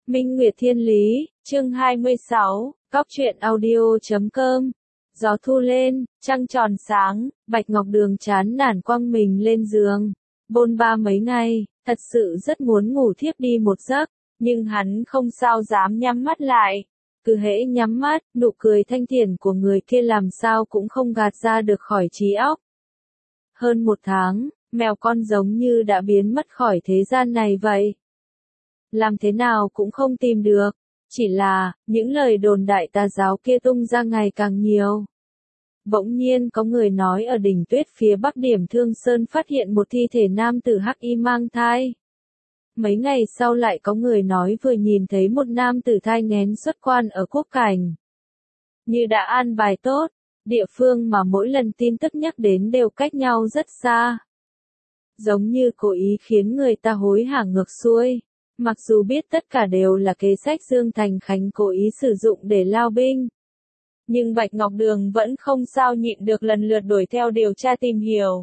Minh Nguyệt Thiên Lý, chương 26, Cóc truyện audio.com. Gió thu lên, trăng tròn sáng, Bạch Ngọc Đường chán nản quăng mình lên giường. Bôn ba mấy ngày, thật sự rất muốn ngủ thiếp đi một giấc, nhưng hắn không sao dám nhắm mắt lại. Cứ hễ nhắm mắt, nụ cười thanh thiện của người kia làm sao cũng không gạt ra được khỏi trí óc. Hơn một tháng, mèo con giống như đã biến mất khỏi thế gian này vậy. Làm thế nào cũng không tìm được, chỉ là, những lời đồn đại tà giáo kia tung ra ngày càng nhiều. Bỗng nhiên có người nói ở đỉnh tuyết phía bắc điểm Thương Sơn phát hiện một thi thể nam tử hắc y mang thai. Mấy ngày sau lại có người nói vừa nhìn thấy một nam tử thai nghén xuất quan ở quốc cảnh. Như đã an bài tốt, địa phương mà mỗi lần tin tức nhắc đến đều cách nhau rất xa. Giống như cố ý khiến người ta hối hả ngược xuôi. Mặc dù biết tất cả đều là kế sách Dương Thành Khánh cố ý sử dụng để lao binh. Nhưng Bạch Ngọc Đường vẫn không sao nhịn được lần lượt đuổi theo điều tra tìm hiểu.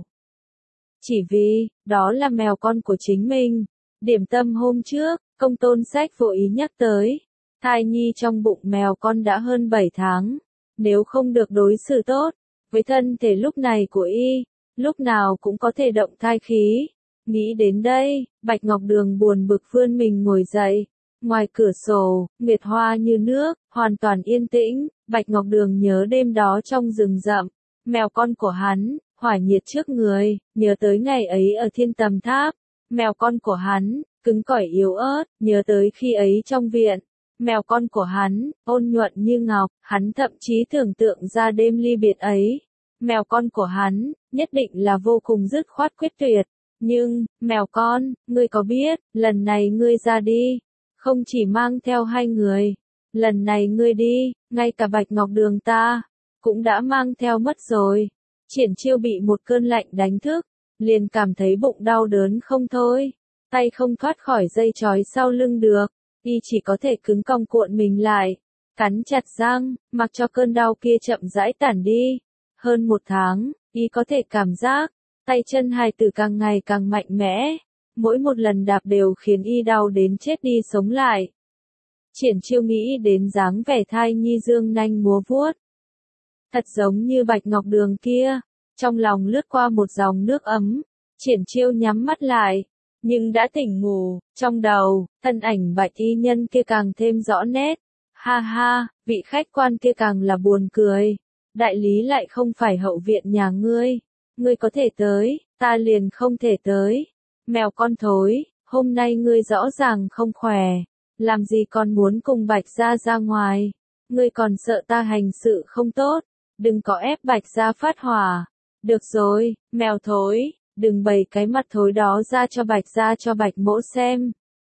Chỉ vì, đó là mèo con của chính mình. Điểm tâm hôm trước, Công Tôn Sách vô ý nhắc tới. Thai nhi trong bụng mèo con đã hơn 7 tháng. Nếu không được đối xử tốt, với thân thể lúc này của y, lúc nào cũng có thể động thai khí. Nghĩ đến đây, Bạch Ngọc Đường buồn bực vươn mình ngồi dậy. Ngoài cửa sổ, nguyệt hoa như nước, hoàn toàn yên tĩnh. Bạch Ngọc Đường nhớ đêm đó trong rừng rậm, mèo con của hắn, hỏa nhiệt trước người, nhớ tới ngày ấy ở Thiên Tầm Tháp. Mèo con của hắn, cứng cỏi yếu ớt, nhớ tới khi ấy trong viện. Mèo con của hắn, ôn nhuận như ngọc, hắn thậm chí tưởng tượng ra đêm ly biệt ấy. Mèo con của hắn, nhất định là vô cùng dứt khoát quyết tuyệt. Nhưng, mèo con, ngươi có biết, lần này ngươi ra đi, không chỉ mang theo 2 người. Lần này ngươi đi, ngay cả Bạch Ngọc Đường ta, cũng đã mang theo mất rồi. Triển Chiêu bị một cơn lạnh đánh thức, liền cảm thấy bụng đau đớn không thôi. Tay không thoát khỏi dây trói sau lưng được, y chỉ có thể cứng cong cuộn mình lại, cắn chặt răng, mặc cho cơn đau kia chậm rãi tản đi. Hơn 1 tháng, y có thể cảm giác, tay chân hài tử càng ngày càng mạnh mẽ, mỗi một lần đạp đều khiến y đau đến chết đi sống lại. Triển Chiêu nghĩ đến dáng vẻ thai nhi dương nanh múa vuốt. Thật giống như Bạch Ngọc Đường kia, trong lòng lướt qua một dòng nước ấm, Triển Chiêu nhắm mắt lại, nhưng đã tỉnh ngủ, trong đầu, thân ảnh Bạch y nhân kia càng thêm rõ nét. Ha ha, vị khách quan kia càng là buồn cười. Đại lý lại không phải hậu viện nhà ngươi. Ngươi có thể tới, ta liền không thể tới. Mèo con thối, hôm nay ngươi rõ ràng không khỏe. Làm gì còn muốn cùng Bạch gia ra ngoài. Ngươi còn sợ ta hành sự không tốt. Đừng có ép Bạch gia phát hỏa. Được rồi, mèo thối, đừng bày cái mặt thối đó ra cho Bạch mỗ xem.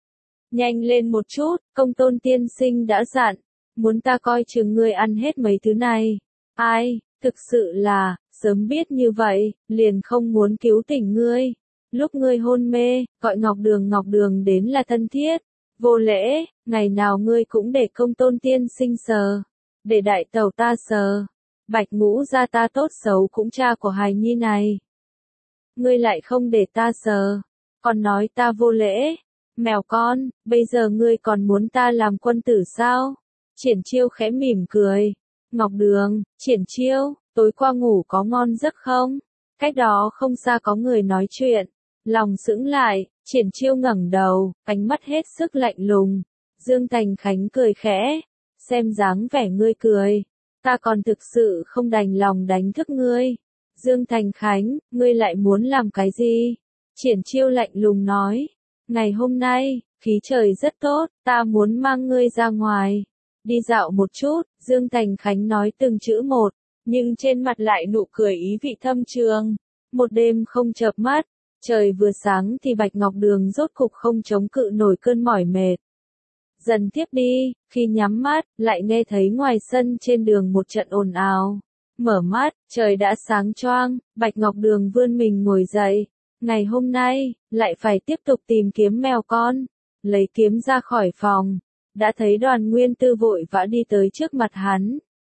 Nhanh lên một chút, Công Tôn tiên sinh đã dặn. Muốn ta coi chừng ngươi ăn hết mấy thứ này. Ai, thực sự là, sớm biết như vậy, liền không muốn cứu tỉnh ngươi. Lúc ngươi hôn mê, gọi Ngọc Đường đến là thân thiết. Vô lễ, ngày nào ngươi cũng để Công Tôn tiên sinh sờ. Để đại tẩu ta sờ. Bạch Ngũ gia ta tốt xấu cũng cha của hài nhi này. Ngươi lại không để ta sờ. Còn nói ta vô lễ. Mèo con, bây giờ ngươi còn muốn ta làm quân tử sao? Triển Chiêu khẽ mỉm cười. Ngọc Đường, Triển Chiêu, tối qua ngủ có ngon giấc không? Cách đó không xa có người nói chuyện. Lòng sững lại, Triển Chiêu ngẩng đầu, ánh mắt hết sức lạnh lùng. Dương Thành Khánh cười khẽ. Xem dáng vẻ ngươi cười. Ta còn thực sự không đành lòng đánh thức ngươi. Dương Thành Khánh, ngươi lại muốn làm cái gì? Triển Chiêu lạnh lùng nói. Ngày hôm nay, khí trời rất tốt, ta muốn mang ngươi ra ngoài. Đi dạo một chút, Dương Thành Khánh nói từng chữ một, nhưng trên mặt lại nụ cười ý vị thâm trường. Một đêm không chợp mắt, trời vừa sáng thì Bạch Ngọc Đường rốt cục không chống cự nổi cơn mỏi mệt. Dần tiếp đi, khi nhắm mắt, lại nghe thấy ngoài sân trên đường một trận ồn ào. Mở mắt, trời đã sáng choang, Bạch Ngọc Đường vươn mình ngồi dậy. Ngày hôm nay, lại phải tiếp tục tìm kiếm mèo con. Lấy kiếm ra khỏi phòng. Đã thấy Đoàn Nguyên Tư vội vã đi tới trước mặt hắn.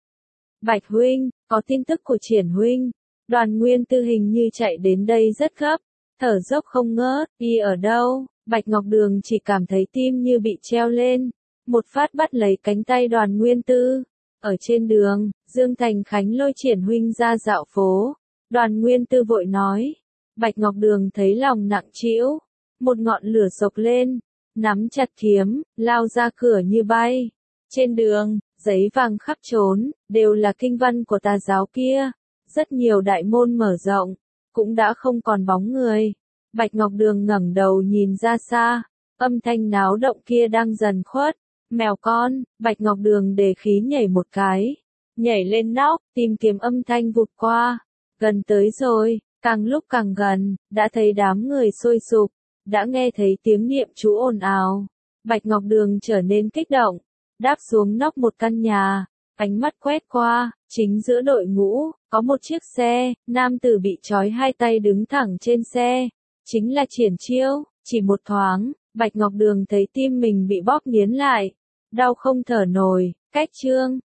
Bạch huynh, có tin tức của Triển huynh. Đoàn Nguyên Tư hình như chạy đến đây rất gấp, thở dốc không ngớt. Y ở đâu? Bạch Ngọc Đường chỉ cảm thấy tim như bị treo lên. một phát bắt lấy cánh tay Đoàn Nguyên Tư. Ở trên đường, Dương Thành Khánh lôi Triển huynh ra dạo phố. Đoàn Nguyên Tư vội nói. Bạch Ngọc Đường thấy lòng nặng trĩu, một ngọn lửa sộc lên, nắm chặt kiếm, lao ra cửa như bay. Trên đường, giấy vàng khắp trốn, đều là kinh văn của tà giáo kia. Rất nhiều đại môn mở rộng, cũng đã không còn bóng người. Bạch Ngọc Đường ngẩng đầu nhìn ra xa, âm thanh náo động kia đang dần khuất. Mèo con, Bạch Ngọc Đường đề khí nhảy một cái, nhảy lên nóc, tìm kiếm âm thanh vụt qua. Gần tới rồi, càng lúc càng gần, đã thấy đám người sôi sục, đã nghe thấy tiếng niệm chú ồn ào. Bạch Ngọc Đường trở nên kích động, đáp xuống nóc một căn nhà, ánh mắt quét qua, chính giữa đội ngũ, có một chiếc xe, nam tử bị trói hai tay đứng thẳng trên xe, chính là Triển Chiêu. Chỉ một thoáng, Bạch Ngọc Đường thấy tim mình bị bóp nghiến lại, đau không thở nổi. Cách chương